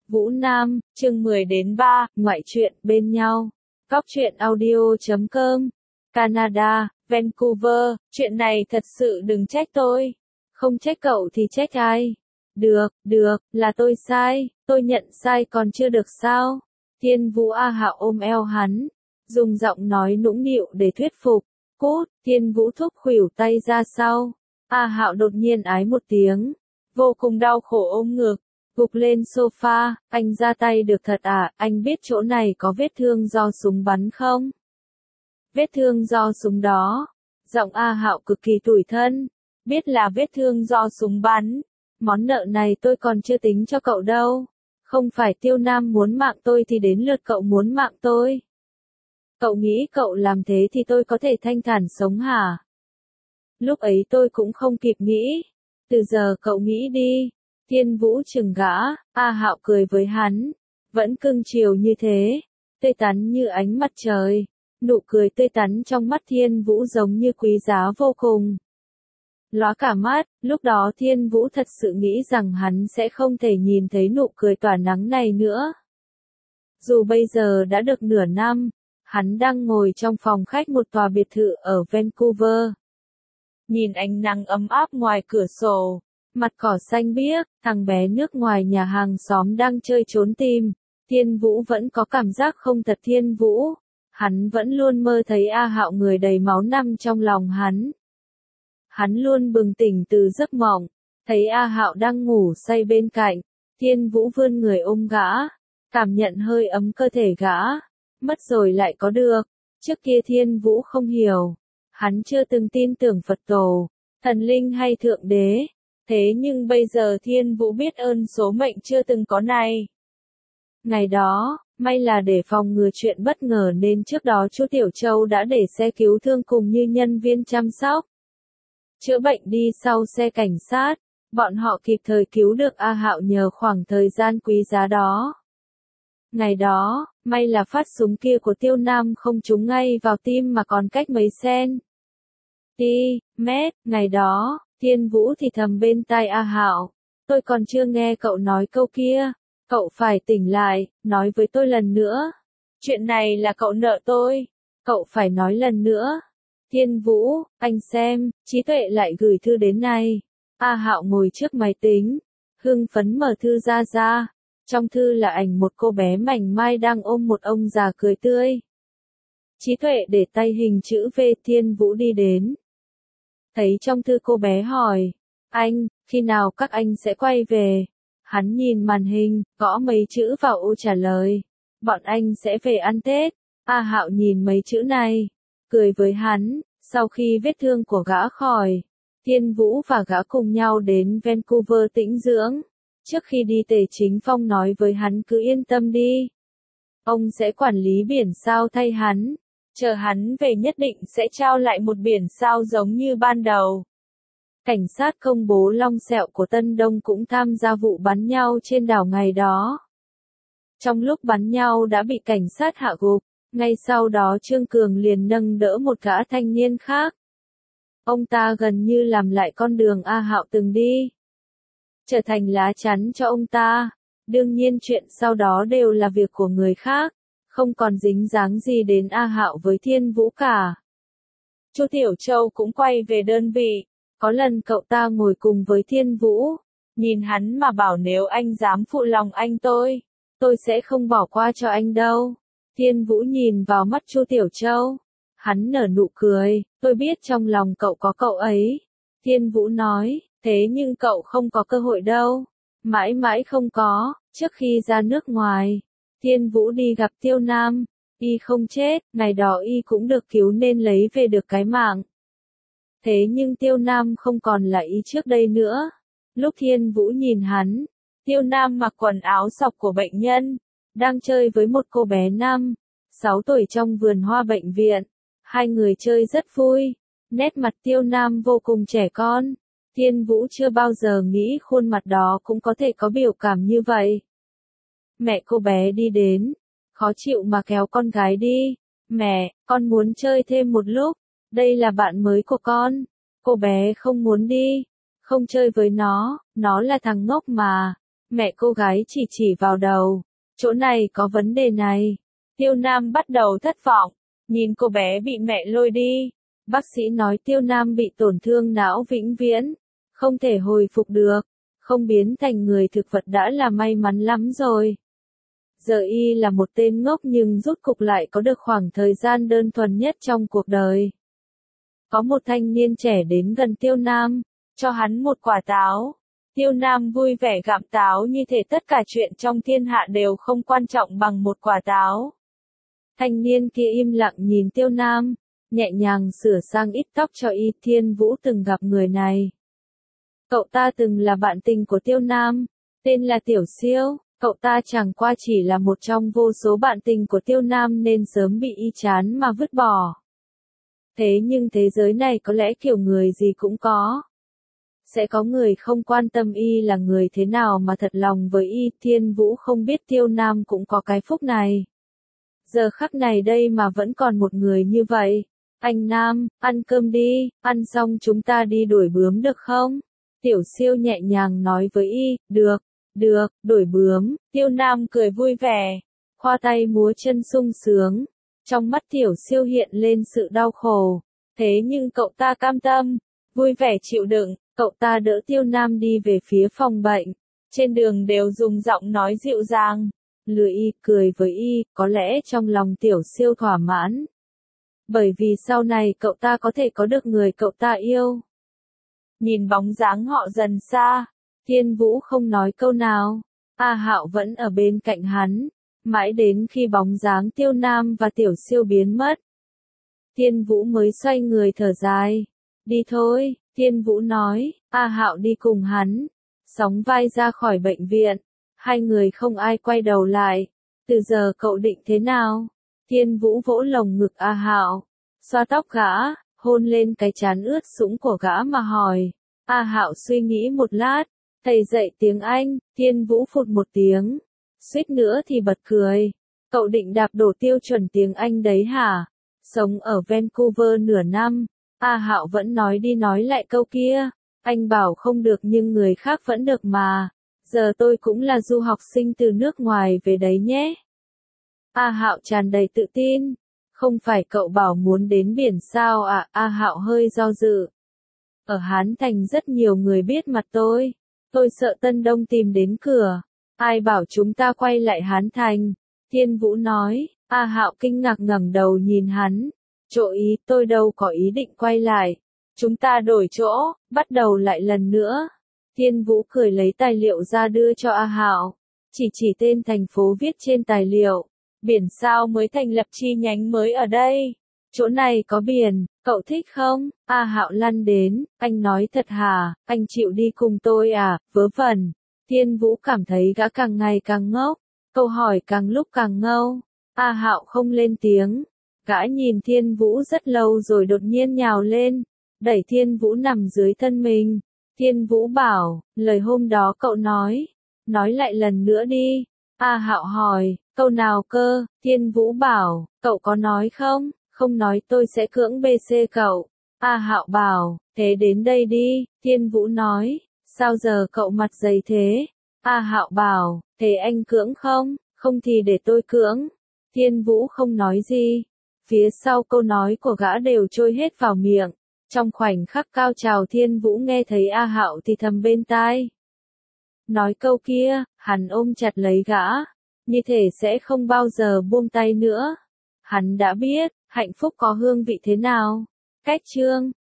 Vũ Nam, chương 10-3, ngoại truyện bên nhau. Góc truyện audio.com, Canada, Vancouver, chuyện này thật sự đừng trách tôi. Không trách cậu thì trách ai? Được, là tôi sai, tôi nhận sai còn chưa được sao? Thiên Vũ A Hạo ôm eo hắn, dùng giọng nói nũng nịu để thuyết phục. Cút, Thiên Vũ thúc khuỷu tay ra sau. A Hạo đột nhiên ái một tiếng, vô cùng đau khổ ôm ngực, gục lên sofa. Anh ra tay được thật à? Anh biết chỗ này có vết thương do súng bắn không? Vết thương do súng đó. Giọng A Hạo cực kỳ tủi thân. Biết là vết thương do súng bắn. Món nợ này tôi còn chưa tính cho cậu đâu. Không phải Tiêu Nam muốn mạng tôi thì đến lượt cậu muốn mạng tôi. Cậu nghĩ cậu làm thế thì tôi có thể thanh thản sống hả? Lúc ấy tôi cũng không kịp nghĩ. Từ giờ cậu nghĩ đi. Thiên Vũ chừng gã. A Hạo cười với hắn. Vẫn cưng chiều như thế. Tươi tắn như ánh mặt trời. Nụ cười tươi tắn trong mắt Thiên Vũ giống như quý giá vô cùng. Lóa cả mắt, lúc đó Thiên Vũ thật sự nghĩ rằng hắn sẽ không thể nhìn thấy nụ cười tỏa nắng này nữa. Dù bây giờ đã được nửa năm, hắn đang ngồi trong phòng khách một tòa biệt thự ở Vancouver. Nhìn ánh nắng ấm áp ngoài cửa sổ, mặt cỏ xanh biếc, thằng bé nước ngoài nhà hàng xóm đang chơi trốn tìm. Thiên Vũ vẫn có cảm giác không thật. Thiên Vũ, hắn vẫn luôn mơ thấy A Hạo người đầy máu nằm trong lòng hắn. Hắn luôn bừng tỉnh từ giấc mộng, thấy A Hạo đang ngủ say bên cạnh. Thiên Vũ vươn người ôm gã, cảm nhận hơi ấm cơ thể gã. Mất rồi lại có được. Trước kia Thiên Vũ không hiểu. Hắn chưa từng tin tưởng Phật tổ, thần linh hay thượng đế. Thế nhưng bây giờ Thiên Vũ biết ơn số mệnh chưa từng có này. Ngày đó, may là để phòng ngừa chuyện bất ngờ nên trước đó chú Tiểu Châu đã để xe cứu thương cùng như nhân viên chăm sóc chữa bệnh đi sau xe cảnh sát. Bọn họ kịp thời cứu được A Hạo nhờ khoảng thời gian quý giá đó. Ngày đó, may là phát súng kia của Tiêu Nam không trúng ngay vào tim mà còn cách mấy mét. Ngày đó, Thiên Vũ thì thầm bên tai A Hạo. Tôi còn chưa nghe cậu nói câu kia. Cậu phải tỉnh lại, nói với tôi lần nữa. Chuyện này là cậu nợ tôi. Cậu phải nói lần nữa. Thiên Vũ, anh xem, trí tuệ lại gửi thư đến này. A Hạo ngồi trước máy tính, hưng phấn mở thư ra. Trong thư là ảnh một cô bé mảnh mai đang ôm một ông già cười tươi. Trí tuệ để tay hình chữ V. Thiên Vũ đi đến. Thấy trong thư cô bé hỏi, anh, khi nào các anh sẽ quay về? Hắn nhìn màn hình, gõ mấy chữ vào ô trả lời. Bọn anh sẽ về ăn Tết. A Hạo nhìn mấy chữ này, cười với hắn. Sau khi vết thương của gã khỏi, Thiên Vũ và gã cùng nhau đến Vancouver tĩnh dưỡng. Trước khi đi Tề Chính Phong nói với hắn cứ yên tâm đi. Ông sẽ quản lý biển sao thay hắn. Chờ hắn về nhất định sẽ trao lại một biển sao giống như ban đầu. Cảnh sát công bố Long Sẹo của Tân Đông cũng tham gia vụ bắn nhau trên đảo ngày đó. Trong lúc bắn nhau đã bị cảnh sát hạ gục. Ngay sau đó Trương Cường liền nâng đỡ một gã thanh niên khác. Ông ta gần như làm lại con đường A Hạo từng đi. Trở thành lá chắn cho ông ta. Đương nhiên chuyện sau đó đều là việc của người khác. Không còn dính dáng gì đến A Hạo với Thiên Vũ cả. Chu Tiểu Châu cũng quay về đơn vị. Có lần cậu ta ngồi cùng với Thiên Vũ. Nhìn hắn mà bảo nếu anh dám phụ lòng anh tôi sẽ không bỏ qua cho anh đâu. Thiên Vũ nhìn vào mắt Chu Tiểu Châu. Hắn nở nụ cười, tôi biết trong lòng cậu có cậu ấy. Thiên Vũ nói, thế nhưng cậu không có cơ hội đâu. Mãi mãi không có. Trước khi ra nước ngoài, Thiên Vũ đi gặp Tiêu Nam. Y không chết, ngày đó Y cũng được cứu nên lấy về được cái mạng. Thế nhưng Tiêu Nam không còn là Y trước đây nữa. Lúc Thiên Vũ nhìn hắn, Tiêu Nam mặc quần áo sọc của bệnh nhân, đang chơi với một cô bé 5-6 tuổi trong vườn hoa bệnh viện. Hai người chơi rất vui. Nét mặt Tiêu Nam vô cùng trẻ con. Thiên Vũ chưa bao giờ nghĩ khuôn mặt đó cũng có thể có biểu cảm như vậy. Mẹ cô bé đi đến, khó chịu mà kéo con gái đi. Mẹ, con muốn chơi thêm một lúc. Đây là bạn mới của con. Cô bé không muốn đi. Không chơi với nó là thằng ngốc mà. Mẹ cô gái chỉ vào đầu. Chỗ này có vấn đề này. Tiêu Nam bắt đầu thất vọng. Nhìn cô bé bị mẹ lôi đi. Bác sĩ nói Tiêu Nam bị tổn thương não vĩnh viễn. Không thể hồi phục được. Không biến thành người thực vật đã là may mắn lắm rồi. Giờ y là một tên ngốc nhưng rốt cục lại có được khoảng thời gian đơn thuần nhất trong cuộc đời. Có một thanh niên trẻ đến gần Tiêu Nam, cho hắn một quả táo. Tiêu Nam vui vẻ gặm táo như thể tất cả chuyện trong thiên hạ đều không quan trọng bằng một quả táo. Thanh niên kia im lặng nhìn Tiêu Nam, nhẹ nhàng sửa sang ít tóc cho y. Thiên Vũ từng gặp người này. Cậu ta từng là bạn tình của Tiêu Nam, tên là Tiểu Siêu. Cậu ta chẳng qua chỉ là một trong vô số bạn tình của Tiêu Nam nên sớm bị y chán mà vứt bỏ. Thế nhưng thế giới này có lẽ kiểu người gì cũng có. Sẽ có người không quan tâm y là người thế nào mà thật lòng với y. Thiên Vũ không biết Tiêu Nam cũng có cái phúc này. Giờ khắc này đây mà vẫn còn một người như vậy. Anh Nam, ăn cơm đi, ăn xong chúng ta đi đuổi bướm được không? Tiểu Siêu nhẹ nhàng nói với y, được, đuổi bướm. Tiêu Nam cười vui vẻ, khoa tay múa chân sung sướng. Trong mắt Tiểu Siêu hiện lên sự đau khổ. Thế nhưng cậu ta cam tâm, vui vẻ chịu đựng. Cậu ta đỡ Tiêu Nam đi về phía phòng bệnh. Trên đường đều dùng giọng nói dịu dàng. Lừa y, cười với y, có lẽ trong lòng Tiểu Siêu thỏa mãn. Bởi vì sau này cậu ta có thể có được người cậu ta yêu. Nhìn bóng dáng họ dần xa, Thiên Vũ không nói câu nào. A Hạo vẫn ở bên cạnh hắn, mãi đến khi bóng dáng Tiêu Nam và Tiểu Siêu biến mất. Thiên Vũ mới xoay người thở dài. Đi thôi, Thiên Vũ nói. A Hạo đi cùng hắn, sóng vai ra khỏi bệnh viện. Hai người không ai quay đầu lại. Từ giờ cậu định thế nào? Thiên Vũ vỗ lồng ngực A Hạo, xoa tóc gã, hôn lên cái trán ướt sũng của gã mà hỏi. A Hạo suy nghĩ một lát, thầy dạy tiếng Anh. Thiên Vũ phụt một tiếng, suýt nữa thì bật cười. Cậu định đạp đổ tiêu chuẩn tiếng Anh đấy hả? Sống ở Vancouver nửa năm, A Hạo vẫn nói đi nói lại câu kia. Anh bảo không được nhưng người khác vẫn được mà. Giờ tôi cũng là du học sinh từ nước ngoài về đấy nhé. A Hạo tràn đầy tự tin. Không phải cậu bảo muốn đến biển sao à? A Hạo hơi do dự. Ở Hán Thành rất nhiều người biết mặt tôi. Tôi sợ Tân Đông tìm đến cửa. Ai bảo chúng ta quay lại Hán Thành? Thiên Vũ nói. A Hạo kinh ngạc ngẩng đầu nhìn hắn. Chỗ ý, tôi đâu có ý định quay lại. Chúng ta đổi chỗ, bắt đầu lại lần nữa. Thiên Vũ cười lấy tài liệu ra đưa cho A Hạo. Chỉ tên thành phố viết trên tài liệu. Biển sao mới thành lập chi nhánh mới ở đây. Chỗ này có biển, cậu thích không? A Hạo lăn đến, anh nói thật hả, anh chịu đi cùng tôi à, vớ vẩn. Thiên Vũ cảm thấy gã càng ngày càng ngốc, câu hỏi càng lúc càng ngâu. A Hạo không lên tiếng. Gã nhìn Thiên Vũ rất lâu rồi đột nhiên nhào lên, đẩy Thiên Vũ nằm dưới thân mình. Thiên Vũ bảo, lời hôm đó cậu nói lại lần nữa đi. A Hạo hỏi, câu nào cơ? Thiên Vũ bảo, cậu có nói không? Không nói tôi sẽ cưỡng BC cậu. A Hạo bảo, thế đến đây đi. Thiên Vũ nói, sao giờ cậu mặt dày thế? A Hạo bảo, thế anh cưỡng không? Không thì để tôi cưỡng. Thiên Vũ không nói gì. Phía sau câu nói của gã đều trôi hết vào miệng. Trong khoảnh khắc cao trào Thiên Vũ nghe thấy A Hạo thì thầm bên tai. Nói câu kia, hắn ôm chặt lấy gã. Như thể sẽ không bao giờ buông tay nữa. Hắn đã biết, hạnh phúc có hương vị thế nào. Cách chương